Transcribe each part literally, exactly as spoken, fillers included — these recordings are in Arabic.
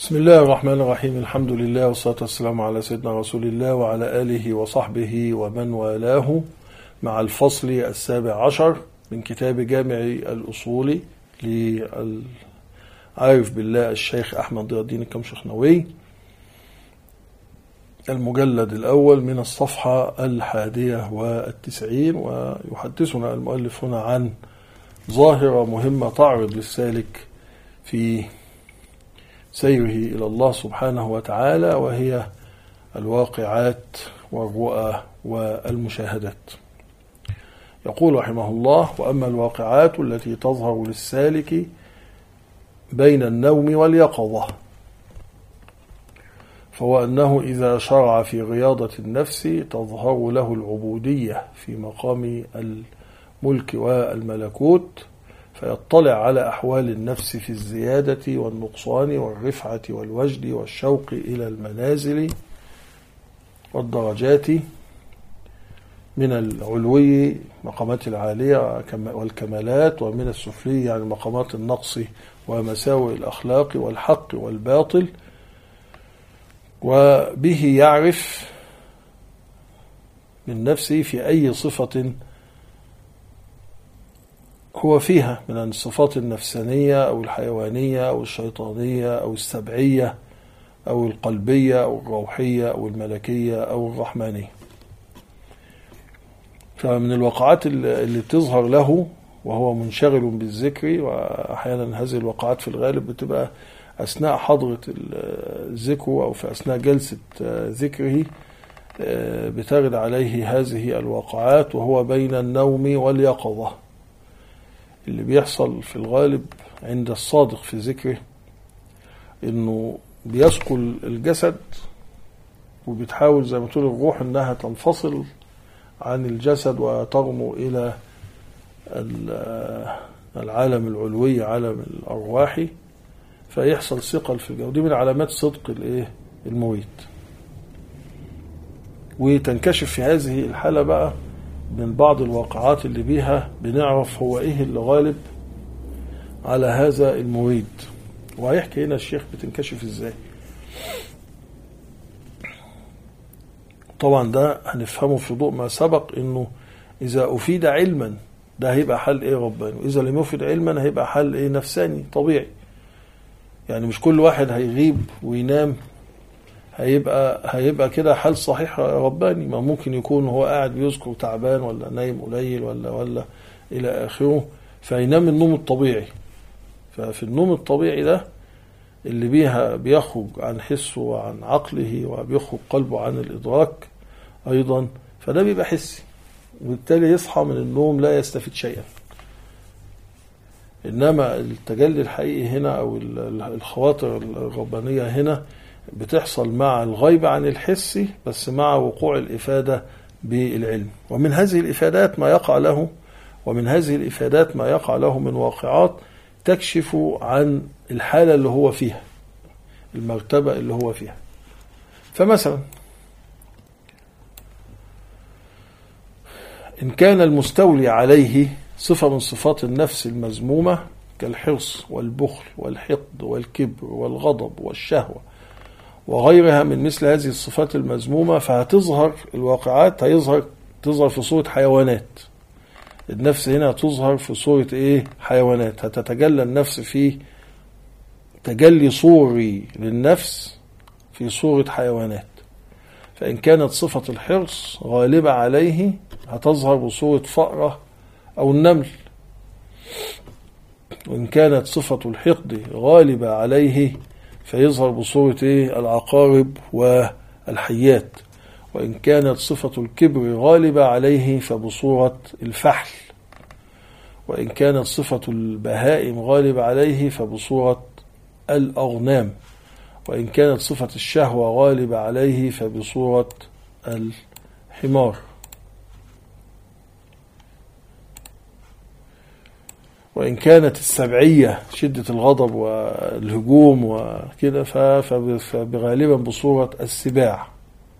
بسم الله الرحمن الرحيم. الحمد لله والصلاة والسلام على سيدنا رسول الله وعلى آله وصحبه ومن والاه، مع الفصل السابع عشر من كتاب جامع الأصول للعارف بالله الشيخ أحمد ضياء الدين الكمشخنوي، المجلد الأول من الصفحة الحادية والتسعين. ويحدثنا المؤلف هنا عن ظاهرة مهمة تعرض للسالك في سيره إلى الله سبحانه وتعالى، وهي الواقعات والرؤى والمشاهدات. يقول رحمه الله: وأما الواقعات التي تظهر للسالك بين النوم واليقظة، فهو أنه إذا شرع في رياضة النفس تظهر له العبودية في مقام الملك والملكوت، فيطلع على أحوال النفس في الزيادة والنقصان والرفعة والوجد والشوق إلى المنازل والدرجات من العلوي مقامات العالية والكمالات، ومن السفلي يعني مقامات النقص ومساوئ الأخلاق والحق والباطل، وبه يعرف من نفسه في أي صفة هو فيها من الصفات النفسانية أو الحيوانية أو الشيطانية أو السبعية أو القلبية أو الروحية أو الملكية أو الرحمانية. فمن الوقعات اللي تظهر له وهو منشغل بالذكر، وأحيانا هذه الوقعات في الغالب بتبقى أثناء حضرة الذكر أو في أثناء جلسة ذكره، بترد عليه هذه الوقعات وهو بين النوم واليقظة. اللي بيحصل في الغالب عند الصادق في ذكره انه بيثقل الجسد، وبتحاول زي ما تقول الروح انها تنفصل عن الجسد وترمو الى العالم العلوي، عالم الارواح، فيحصل ثقل في الجو. دي من علامات صدق الايه المريد. وتنكشف في هذه الحالة بقى من بعض الواقعات اللي بيها بنعرف هو ايه اللي غالب على هذا المريد. وهيحكي هنا الشيخ بتنكشف ازاي. طبعا ده هنفهمه في ضوء ما سبق، انه اذا افيد علما ده هيبقى حل ايه رباني، واذا لم يفيد علما هيبقى حل ايه نفساني طبيعي. يعني مش كل واحد هيغيب وينام هيبقى هيبقى كده حال صحيح رباني. ما ممكن يكون هو قاعد بيذكر تعبان ولا نايم قليل ولا ولا الى اخره، فينام النوم الطبيعي. ففي النوم الطبيعي ده اللي بيها بيخرج عن حسه وعن عقله، وبيخرج قلبه عن الادراك ايضا، فده بيبقى حسي، وبالتالي يصحى من النوم لا يستفيد شيئا. انما التجلي الحقيقي هنا او الخواطر الربانيه هنا بتحصل مع الغيبة عن الحس، بس مع وقوع الإفادة بالعلم. ومن هذه الإفادات ما يقع له ومن هذه الإفادات ما يقع له من واقعات تكشف عن الحالة اللي هو فيها، المرتبة اللي هو فيها. فمثلا إن كان المستولي عليه صفة من صفات النفس المذمومة كالحرص والبخل والحقد والكبر والغضب والشهوة وغيرها من مثل هذه الصفات المذمومة، فهتظهر الواقعات هيظهر تظهر في صورة حيوانات. النفس هنا تظهر في صورة ايه؟ حيوانات. هتتجلى النفس في تجلي صوري للنفس في صورة حيوانات. فإن كانت صفة الحرص غالبة عليه هتظهر بصورة فأرة أو النمل. وإن كانت صفة الحقد غالبة عليه فيظهر بصورة إيه؟ العقارب والحيات. وإن كانت صفة الكبر غالبة عليه فبصورة الفحل. وإن كانت صفة البهائم غالبة عليه فبصورة الأغنام. وإن كانت صفة الشهوة غالبة عليه فبصورة الحمار. وإن كانت السبعية شدة الغضب والهجوم وكده فبغالبا بصورة السباع.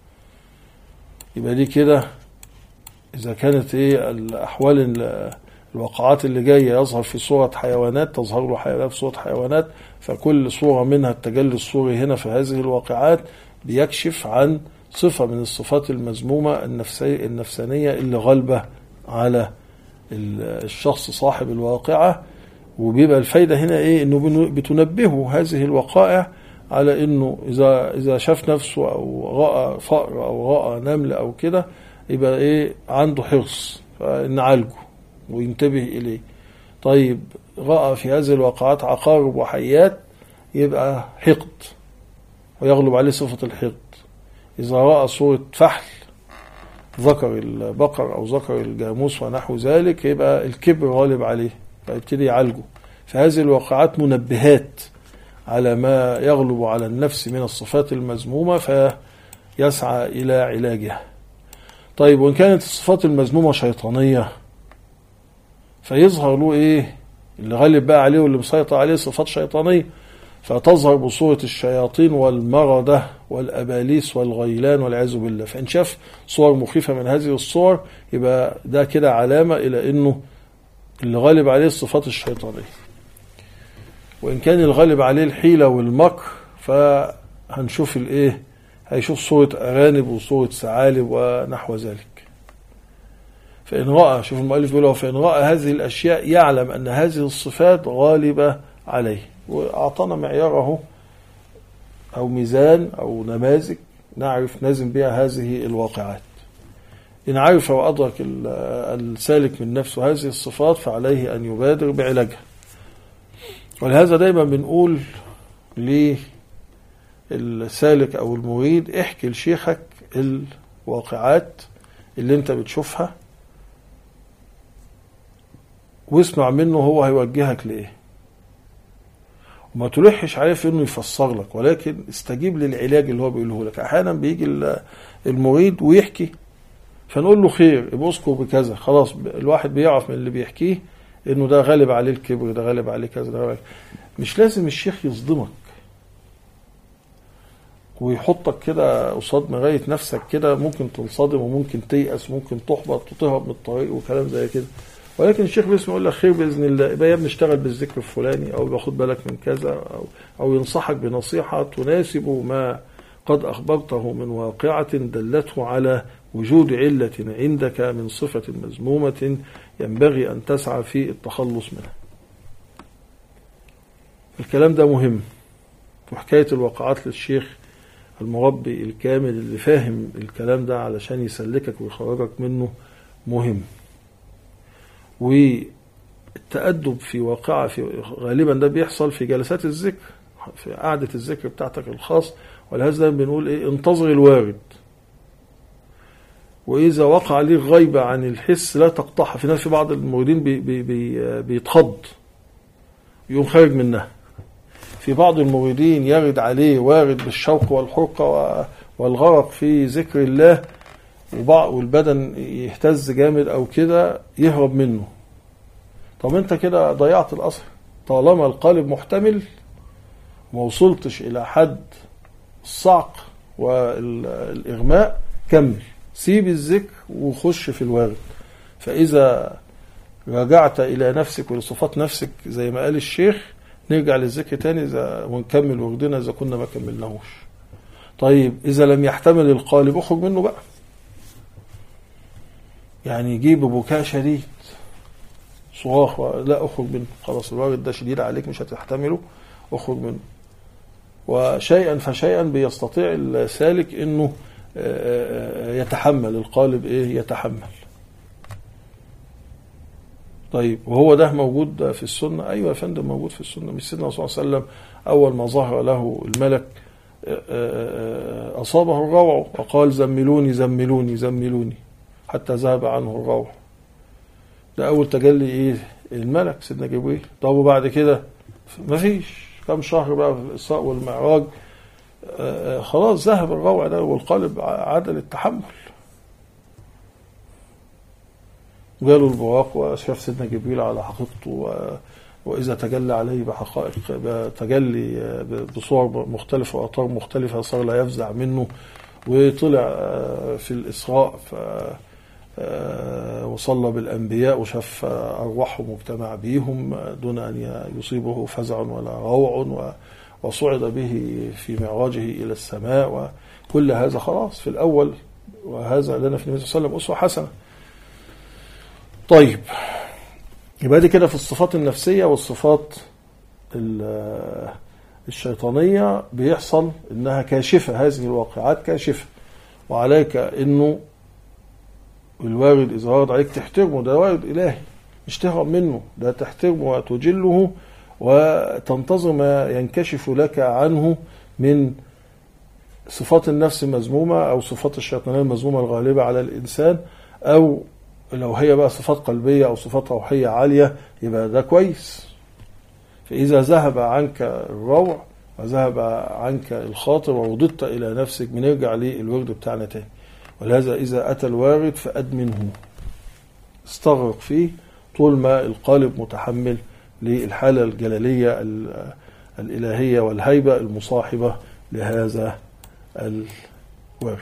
يبقى دي كده إذا كانت إيه الأحوال الواقعات اللي جاية يظهر في صورة حيوانات، تظهر له حيوانات في صورة حيوانات، فكل صورة منها التجلي الصوري هنا في هذه الواقعات بيكشف عن صفة من الصفات المذمومة النفسية النفسانية اللي غالبة على الشخص صاحب الواقعة. وبيبقى الفايدة هنا ايه؟ انه بتنبهه هذه الوقائع على انه اذا اذا شاف نفسه او رأى فأر او رأى نمل او كده يبقى ايه؟ عنده حرص نعالجه وينتبه اليه. طيب رأى في هذه الواقعات عقارب وحيات يبقى حقد ويغلب عليه صفة الحقد. إذا رأى صورة فحل ذكر البقر أو ذكر الجاموس ونحو ذلك يبقى الكبر غالب عليه فيبتدي يعالجه. فهذه الواقعات منبهات على ما يغلب على النفس من الصفات المذمومة فيسعى إلى علاجها. طيب وإن كانت الصفات المذمومة شيطانية فيظهر له إيه؟ اللي غالب بقى عليه واللي مسيطر عليه صفات شيطانية، فتظهر بصورة الشياطين والمردة والأباليس والغيلان والعياذ بالله. فإن شاف صور مخيفة من هذه الصور يبقى ده كده علامة إلى أنه اللي غالب عليه الصفات الشيطانية. وإن كان الغالب عليه الحيلة والمكر فهنشوف الإيه؟ هيشوف صورة أرانب وصورة ثعالب ونحو ذلك. فإن رأى، شوف المؤلف بيقول فإن رأى هذه الأشياء يعلم أن هذه الصفات غالبة عليه. وأعطانا معياره أو ميزان أو نماذج نعرف نزم بها هذه الواقعات. إن عرف وأدرك السالك من نفسه هذه الصفات فعليه أن يبادر بعلاجها. ولهذا دايما بنقول للسالك أو المريد احكي لشيخك الواقعات اللي انت بتشوفها واسمع منه هو هيوجهك لإيه، وما تلحش عليه في انه يفسر لك، ولكن استجيب للعلاج اللي هو بيقوله لك. احيانا بيجي المريد ويحكي فنقول له خير يبقى اذكر بكذا، خلاص الواحد بيعرف من اللي بيحكيه انه ده غالب عليه الكبر، ده غالب عليه كذا، ده غالب. مش لازم الشيخ يصدمك ويحطك كده قصاد مراية نفسك كده، ممكن تنصدم وممكن تيأس وممكن تحبط وتهرب من الطريق وكلام زي كده. ولكن الشيخ باسمه يقول لك خير بإذن الله، يبقى يا ابني اشتغل بالذكر الفلاني أو باخد بالك من كذا، أو, أو ينصحك بنصيحة تناسب ما قد أخبرته من واقعة دلته على وجود علة عندك من صفة مذمومة ينبغي أن تسعى في التخلص منها. الكلام ده مهم، وحكاية الواقعات للشيخ المربي الكامل اللي فاهم الكلام ده علشان يسلكك ويخرجك منه مهم. والتأدب في واقعة في غالبا ده بيحصل في جلسات الذكر، في قعدة الذكر بتاعتك الخاص. ولهذا بنقول ايه؟ انتظر الوارد، وإذا وقع عليك غيبة عن الحس لا تقطعها. في ناس في بعض الموردين بي بي بي بيتخض يقوم خارج منها. في بعض الموردين يرد عليه وارد بالشوق والحرقة والغرق في ذكر الله والبدن يهتز جامد أو كده يهرب منه. طب انت كده ضيعت الأصل. طالما القالب محتمل وما وصلتش إلى حد الصعق والإغماء كمل، سيب الذكر وخش في الوارد. فإذا رجعت إلى نفسك ولصفات نفسك زي ما قال الشيخ نرجع للذكر تاني ونكمل وردنا إذا كنا ما كملناهوش. طيب إذا لم يحتمل القالب اخرج منه بقى، يعني يجيب بكاء شديد صراخ لا اخرج منه، خلاص الوارد ده شديد عليك مش هتحتمله اخرج منه. وشيئا فشيئا بيستطيع السالك انه يتحمل القالب ايه يتحمل. طيب وهو ده موجود في السنة؟ ايوه يا فندم موجود في السنة. مش سيدنا صلى الله عليه وسلم اول ما ظهر له الملك اصابه الروع وقال زملوني زملوني زملوني حتى ذهب عنه الروع. ده اول تجلي ايه الملك سيدنا جبريل. طب وبعد كده مفيش كم شهر بقى في الإسراء والمعراج آه خلاص ذهب الروع ده والقالب عاد للتحمل. جاله البراق وشاف سيدنا جبريل على حقيقته، و... وإذا تجلى عليه بحقائق تجلي بصور مختلفة وأطوار مختلفة صار لا يفزع منه. وطلع في الإسراء وصلى بالأنبياء وشاف أرواحهم مجتمع بيهم دون أن يصيبه فزع ولا روع، وصعد به في معراجه إلى السماء، وكل هذا خلاص في الأول، وهذا لنا في النبي صلى الله عليه وسلم أسوة حسنة. طيب، يبقى دي كده في الصفات النفسية. والصفات الشيطانية بيحصل إنها كاشفة، هذه الواقعات كاشفة، وعليك إنه الوارد إذا ورد عليك تحترمه، ده وارد إلهي مش تهرب منه، ده تحترمه وتجله وتنتظر ما ينكشف لك عنه من صفات النفس المذمومة أو صفات الشيطانية المذمومة الغالبة على الإنسان، أو لو هي بقى صفات قلبية أو صفات روحية عالية يبقى ده كويس. فإذا ذهب عنك الروع وذهب عنك الخاطر ووضدت إلى نفسك، بنرجع للورد بتاعنا تاني. ولهذا إذا أتى الوارد فأدمنه، استغرق فيه طول ما القالب متحمل للحالة الجلالية الإلهية والهيبة المصاحبة لهذا الوارد.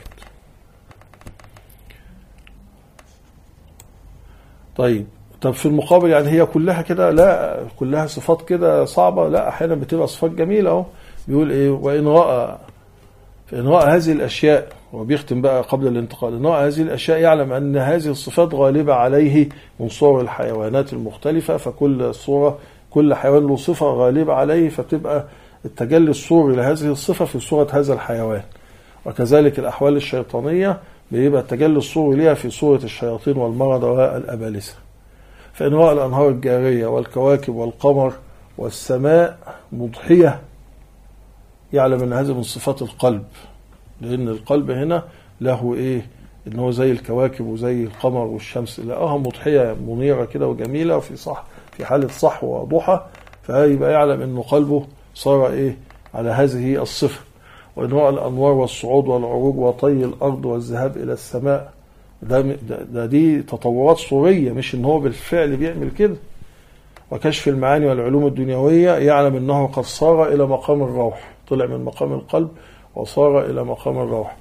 طيب طب في المقابل يعني هي كلها كده؟ لا، كلها صفات كده صعبة؟ لا، أحيانا بتبقى صفات جميلة. اهو بيقول إيه؟ وإن رأى فإن رأى هذه الأشياء، وبيختم بقى قبل الانتقال، إن رأى هذه الأشياء يعلم أن هذه الصفات غالبة عليه من صور الحيوانات المختلفة، فكل صورة كل حيوان له صفة غالبة عليه، فبتبقى التجلي الصوري لهذه الصفة في صورة هذا الحيوان. وكذلك الأحوال الشيطانية بيبقى التجلي الصوري لها في صورة الشياطين والمرض والأبالسة. فإن رأى الأنهار الجارية والكواكب والقمر والسماء مضحية، يعلم أن هذا من صفات القلب، لأن القلب هنا له إيه؟ إنه زي الكواكب وزي القمر والشمس، لقاها مضحية منيرة كده وجميلة وفي صح في حالة صحو وضحى، فيبقى يعلم أنه قلبه صار إيه؟ على هذه الصفة. وإن رأى الأنوار والصعود والعروج وطي الأرض والذهاب إلى السماء، ده, ده, ده دي تطورات صورية، مش إن هو بالفعل بيعمل كده. وكشف المعاني والعلوم الدنيوية، يعلم أنه قد صار إلى مقام الروح، طلع من مقام القلب وصار إلى مقام الروح.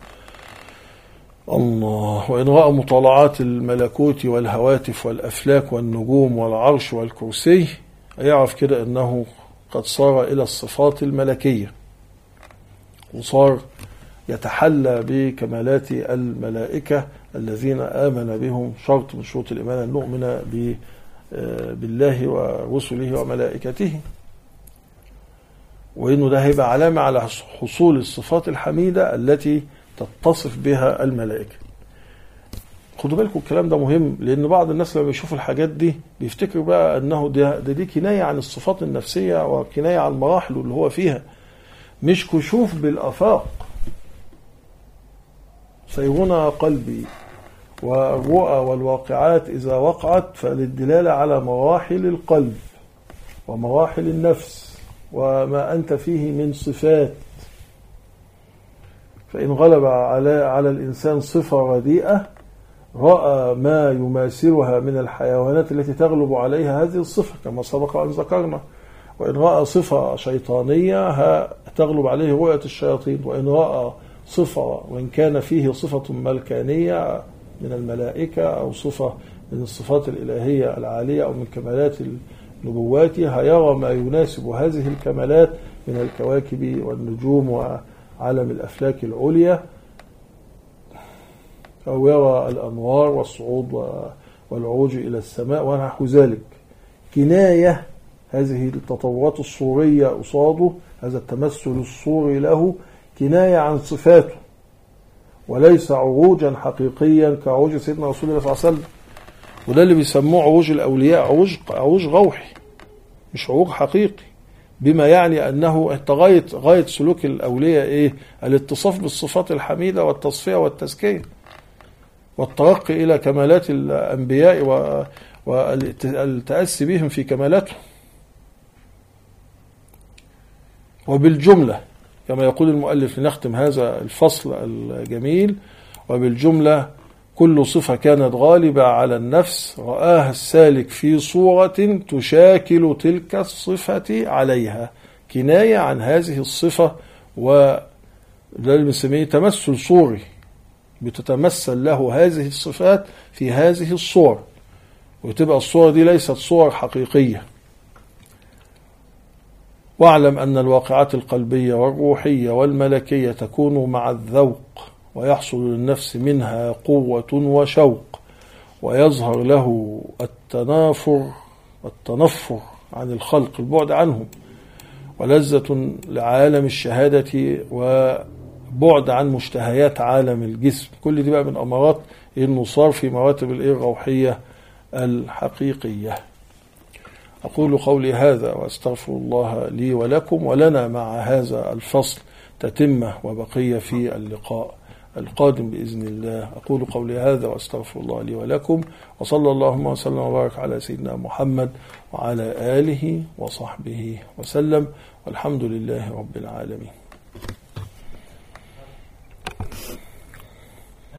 الله. وإن رأى مطالعات الملكوت والهواتف والأفلاك والنجوم والعرش والكرسي، يعرف كده أنه قد صار إلى الصفات الملكية، وصار يتحلى بكمالات الملائكة الذين آمن بهم. شرط من شروط الإيمان أن نؤمن بالله ورسله وملائكته، وإنه ده هيبقى علامة على حصول الصفات الحميدة التي تتصف بها الملائكة. خدوا بالكم الكلام ده مهم، لأن بعض الناس لما بيشوفوا الحاجات دي بيفتكر بقى أنه ده, ده دي كناية عن الصفات النفسية وكناية عن المراحل اللي هو فيها، مش كشوف بالآفاق. سيرنا قلبي والرؤى والواقعات إذا وقعت فللدلالة على مراحل القلب ومراحل النفس وما أنت فيه من صفات. فإن غلب على على الإنسان صفة رديئة رأى ما يماثلها من الحيوانات التي تغلب عليها هذه الصفة كما سبق أن ذكرنا. وإن رأى صفة شيطانية تغلب عليه رؤية الشياطين. وإن رأى صفة وإن كان فيه صفة ملكانية من الملائكة أو صفة من الصفات الإلهية العالية أو من كمالات النبوات، هيرى ما يناسب هذه الكمالات من الكواكب والنجوم وعالم الأفلاك العليا، أو يرى الأنوار والصعود والعروج إلى السماء ونحو ذلك. كناية هذه التطورات الصورية قصاده، هذا التمثل الصوري له كناية عن صفاته، وليس عروجا حقيقيا كعروج سيدنا رسول الله صلى الله عليه وسلم. وده اللي بيسموه عروج الأولياء، عروج عروج روحي مش عروج حقيقي، بما يعني أنه غاية غاية سلوك الأولياء إيه؟ الاتصاف بالصفات الحميدة والتصفية والتزكية والترقي إلى كمالات الأنبياء والتأسي بهم في كمالاتهم. وبالجملة كما يقول المؤلف لنختم هذا الفصل الجميل، وبالجملة كل صفة كانت غالبة على النفس رآها السالك في صورة تشاكل تلك الصفة عليها، كناية عن هذه الصفة، وده اللي بنسميه تمثل صوري. بتتمثل له هذه الصفات في هذه الصور، وتبقى الصور دي ليست صور حقيقية. واعلم أن الواقعات القلبية والروحية والملكية تكون مع الذوق، ويحصل للنفس منها قوة وشوق، ويظهر له التنافر التنفر عن الخلق، البعد عنهم، ولذة لعالم الشهادة وبعد عن مشتهيات عالم الجسم. كل دي بقى من أمارات إنه صار في مراتب الروحية الحقيقية. أقول قولي هذا وأستغفر الله لي ولكم، ولنا مع هذا الفصل تتمة وبقية في اللقاء القادم بإذن الله. أقول قولي هذا وأستغفر الله لي ولكم، وصلى اللهم وسلم وبارك على سيدنا محمد وعلى آله وصحبه وسلم، والحمد لله رب العالمين.